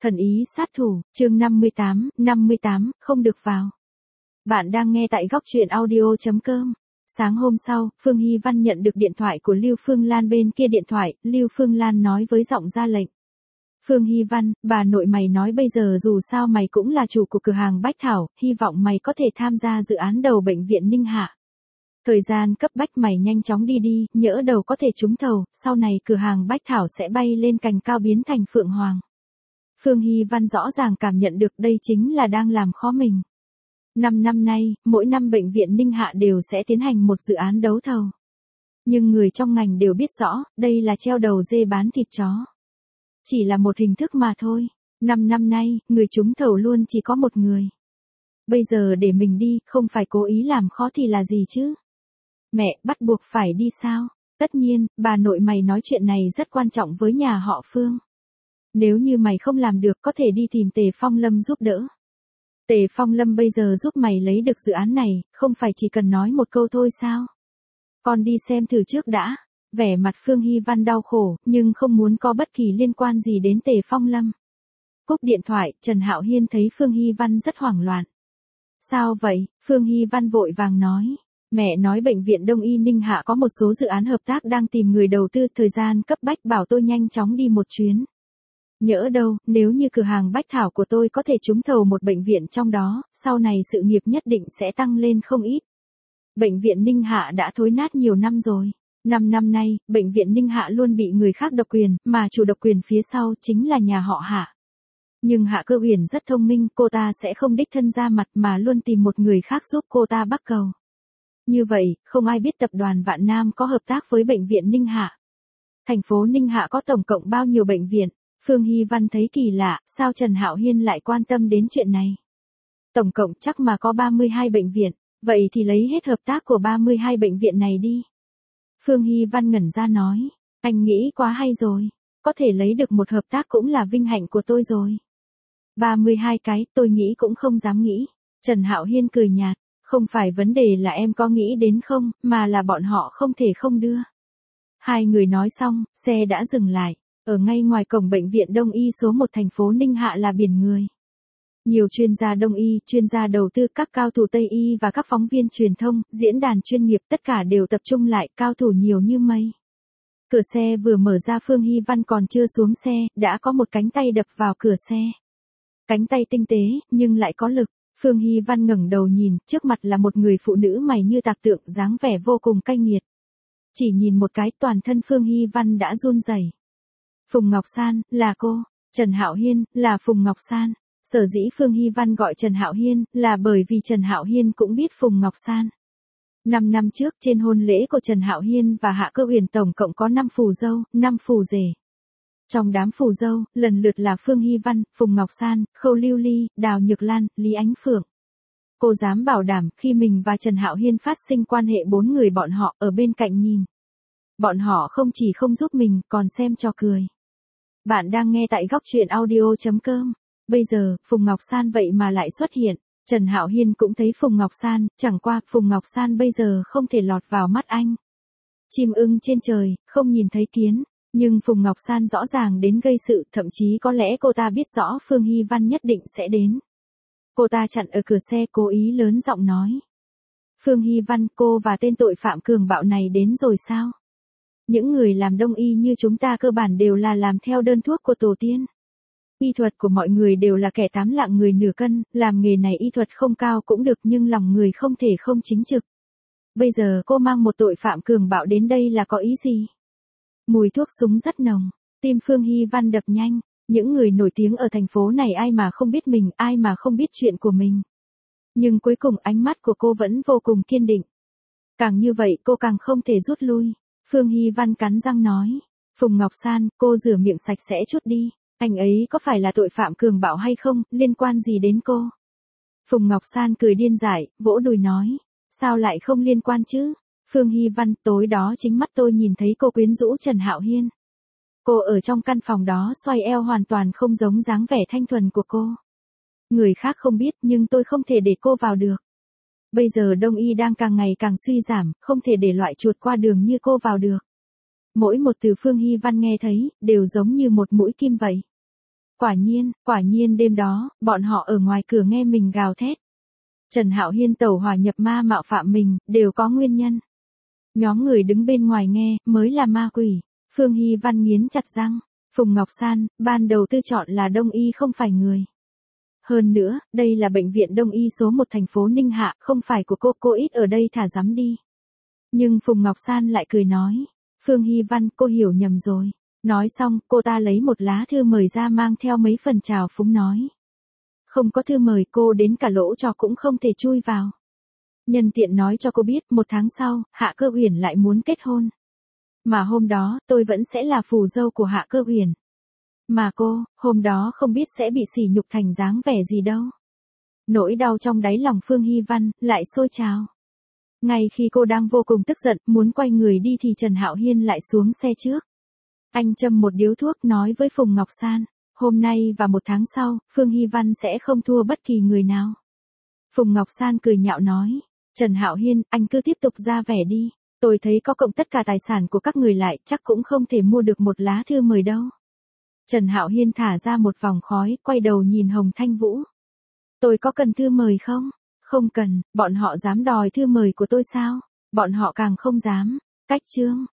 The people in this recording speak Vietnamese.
Thần ý sát thủ, chương 58, không được vào. Bạn đang nghe tại góc truyện audio.com. Sáng hôm sau, Phương Hy Văn nhận được điện thoại của Lưu Phương Lan. Bên kia điện thoại, Lưu Phương Lan nói với giọng ra lệnh. Phương Hy Văn, bà nội mày nói bây giờ dù sao mày cũng là chủ của cửa hàng Bách Thảo, hy vọng mày có thể tham gia dự án đầu bệnh viện Ninh Hạ. Thời gian cấp bách mày nhanh chóng đi, nhỡ đầu có thể trúng thầu, sau này cửa hàng Bách Thảo sẽ bay lên cành cao biến thành phượng hoàng. Phương Hy Văn rõ ràng cảm nhận được đây chính là đang làm khó mình. 5 năm nay, mỗi năm bệnh viện Ninh Hạ đều sẽ tiến hành một dự án đấu thầu. Nhưng người trong ngành đều biết rõ, đây là treo đầu dê bán thịt chó. Chỉ là một hình thức mà thôi. 5 năm nay, người trúng thầu luôn chỉ có một người. Bây giờ để mình đi, không phải cố ý làm khó thì là gì chứ? Mẹ, bắt buộc phải đi sao? Tất nhiên, bà nội mày nói chuyện này rất quan trọng với nhà họ Phương. Nếu như mày không làm được có thể đi tìm Tề Phong Lâm giúp đỡ. Tề Phong Lâm bây giờ giúp mày lấy được dự án này, không phải chỉ cần nói một câu thôi sao? Con đi xem thử trước đã. Vẻ mặt Phương Hy Văn đau khổ, nhưng không muốn có bất kỳ liên quan gì đến Tề Phong Lâm. Cúp điện thoại, Trần Hạo Hiên thấy Phương Hy Văn rất hoảng loạn. Sao vậy? Phương Hy Văn vội vàng nói. Mẹ nói bệnh viện Đông y Ninh Hạ có một số dự án hợp tác đang tìm người đầu tư, thời gian cấp bách bảo tôi nhanh chóng đi một chuyến. Nhỡ đâu, nếu như cửa hàng Bách Thảo của tôi có thể trúng thầu một bệnh viện trong đó, sau này sự nghiệp nhất định sẽ tăng lên không ít. Bệnh viện Ninh Hạ đã thối nát nhiều năm rồi. 5 năm nay, bệnh viện Ninh Hạ luôn bị người khác độc quyền, mà chủ độc quyền phía sau chính là nhà họ Hạ. Nhưng Hạ Cơ Uyển rất thông minh, cô ta sẽ không đích thân ra mặt mà luôn tìm một người khác giúp cô ta bắt cầu. Như vậy, không ai biết tập đoàn Vạn Nam có hợp tác với bệnh viện Ninh Hạ. Thành phố Ninh Hạ có tổng cộng bao nhiêu bệnh viện? Phương Hy Văn thấy kỳ lạ, sao Trần Hạo Hiên lại quan tâm đến chuyện này? Tổng cộng chắc mà có 32 bệnh viện, vậy thì lấy hết hợp tác của 32 bệnh viện này đi. Phương Hy Văn ngẩn ra nói, anh nghĩ quá hay rồi, có thể lấy được một hợp tác cũng là vinh hạnh của tôi rồi. 32 cái, tôi nghĩ cũng không dám nghĩ. Trần Hạo Hiên cười nhạt, không phải vấn đề là em có nghĩ đến không, mà là bọn họ không thể không đưa. Hai người nói xong, xe đã dừng lại. Ở ngay ngoài cổng bệnh viện Đông y số 1 thành phố Ninh Hạ là biển người. Nhiều chuyên gia Đông y, chuyên gia đầu tư, các cao thủ Tây y và các phóng viên truyền thông, diễn đàn chuyên nghiệp tất cả đều tập trung lại, cao thủ nhiều như mây. Cửa xe vừa mở ra, Phương Hy Văn còn chưa xuống xe, đã có một cánh tay đập vào cửa xe. Cánh tay tinh tế, nhưng lại có lực. Phương Hy Văn ngẩng đầu nhìn, trước mặt là một người phụ nữ mày như tạc tượng, dáng vẻ vô cùng cay nghiệt. Chỉ nhìn một cái, toàn thân Phương Hy Văn đã run rẩy. Phùng Ngọc San, là cô. Trần Hạo Hiên, là Phùng Ngọc San. Sở dĩ Phương Hy Văn gọi Trần Hạo Hiên, là bởi vì Trần Hạo Hiên cũng biết Phùng Ngọc San. 5 năm trước, trên hôn lễ của Trần Hạo Hiên và Hạ Cơ Uyển tổng cộng có 5 phù dâu, 5 phù rể. Trong đám phù dâu, lần lượt là Phương Hy Văn, Phùng Ngọc San, Khâu Lưu Ly, Đào Nhược Lan, Lý Ánh Phượng. Cô dám bảo đảm, khi mình và Trần Hạo Hiên phát sinh quan hệ, 4 người bọn họ ở bên cạnh nhìn. Bọn họ không chỉ không giúp mình, còn xem trò cười. Bạn đang nghe tại góc truyện audio.com. Bây giờ, Phùng Ngọc San vậy mà lại xuất hiện. Trần Hạo Hiên cũng thấy Phùng Ngọc San, chẳng qua, Phùng Ngọc San bây giờ không thể lọt vào mắt anh. Chim ưng trên trời, không nhìn thấy kiến. Nhưng Phùng Ngọc San rõ ràng đến gây sự, thậm chí có lẽ cô ta biết rõ Phương Hy Văn nhất định sẽ đến. Cô ta chặn ở cửa xe, cố ý lớn giọng nói. Phương Hy Văn, cô và tên tội phạm cường bạo này đến rồi sao? Những người làm đông y như chúng ta cơ bản đều là làm theo đơn thuốc của tổ tiên. Y thuật của mọi người đều là kẻ 8 lạng người nửa cân, làm nghề này y thuật không cao cũng được nhưng lòng người không thể không chính trực. Bây giờ cô mang một tội phạm cường bạo đến đây là có ý gì? Mùi thuốc súng rất nồng, tim Phương Hy Văn đập nhanh, những người nổi tiếng ở thành phố này ai mà không biết mình, ai mà không biết chuyện của mình. Nhưng cuối cùng ánh mắt của cô vẫn vô cùng kiên định. Càng như vậy cô càng không thể rút lui. Phương Hy Văn cắn răng nói, Phùng Ngọc San, cô rửa miệng sạch sẽ chút đi, anh ấy có phải là tội phạm cường bạo hay không, liên quan gì đến cô? Phùng Ngọc San cười điên dại, vỗ đùi nói, sao lại không liên quan chứ? Phương Hy Văn, tối đó chính mắt tôi nhìn thấy cô quyến rũ Trần Hạo Hiên. Cô ở trong căn phòng đó xoay eo hoàn toàn không giống dáng vẻ thanh thuần của cô. Người khác không biết nhưng tôi không thể để cô vào được. Bây giờ Đông y đang càng ngày càng suy giảm, không thể để loại chuột qua đường như cô vào được. Mỗi một từ Phương Hy Văn nghe thấy, đều giống như một mũi kim vậy. Quả nhiên đêm đó, bọn họ ở ngoài cửa nghe mình gào thét. Trần Hạo Hiên tẩu hỏa nhập ma mạo phạm mình, đều có nguyên nhân. Nhóm người đứng bên ngoài nghe, mới là ma quỷ. Phương Hy Văn nghiến chặt răng. Phùng Ngọc San, ban đầu tư chọn là Đông Y không phải người. Hơn nữa, đây là bệnh viện Đông Y số 1 thành phố Ninh Hạ, không phải của cô ít ở đây thả dám đi. Nhưng Phùng Ngọc San lại cười nói. Phương Hy Văn, cô hiểu nhầm rồi. Nói xong, cô ta lấy một lá thư mời ra mang theo mấy phần trào phúng nói. Không có thư mời cô đến cả lỗ trò cũng không thể chui vào. Nhân tiện nói cho cô biết 1 tháng sau, Hạ Cơ Uyển lại muốn kết hôn. Mà hôm đó, tôi vẫn sẽ là phù dâu của Hạ Cơ Uyển. Mà cô, hôm đó không biết sẽ bị sỉ nhục thành dáng vẻ gì đâu. Nỗi đau trong đáy lòng Phương Hy Văn, lại sôi trào. Ngay khi cô đang vô cùng tức giận, muốn quay người đi thì Trần Hạo Hiên lại xuống xe trước. Anh châm một điếu thuốc nói với Phùng Ngọc San, hôm nay và 1 tháng sau, Phương Hy Văn sẽ không thua bất kỳ người nào. Phùng Ngọc San cười nhạo nói, Trần Hạo Hiên, anh cứ tiếp tục ra vẻ đi. Tôi thấy có cộng tất cả tài sản của các người lại, chắc cũng không thể mua được một lá thư mời đâu. Trần Hạo Hiên thả ra một vòng khói, quay đầu nhìn Hồng Thanh Vũ. Tôi có cần thư mời không? Không cần, bọn họ dám đòi thư mời của tôi sao? Bọn họ càng không dám. Cách chương.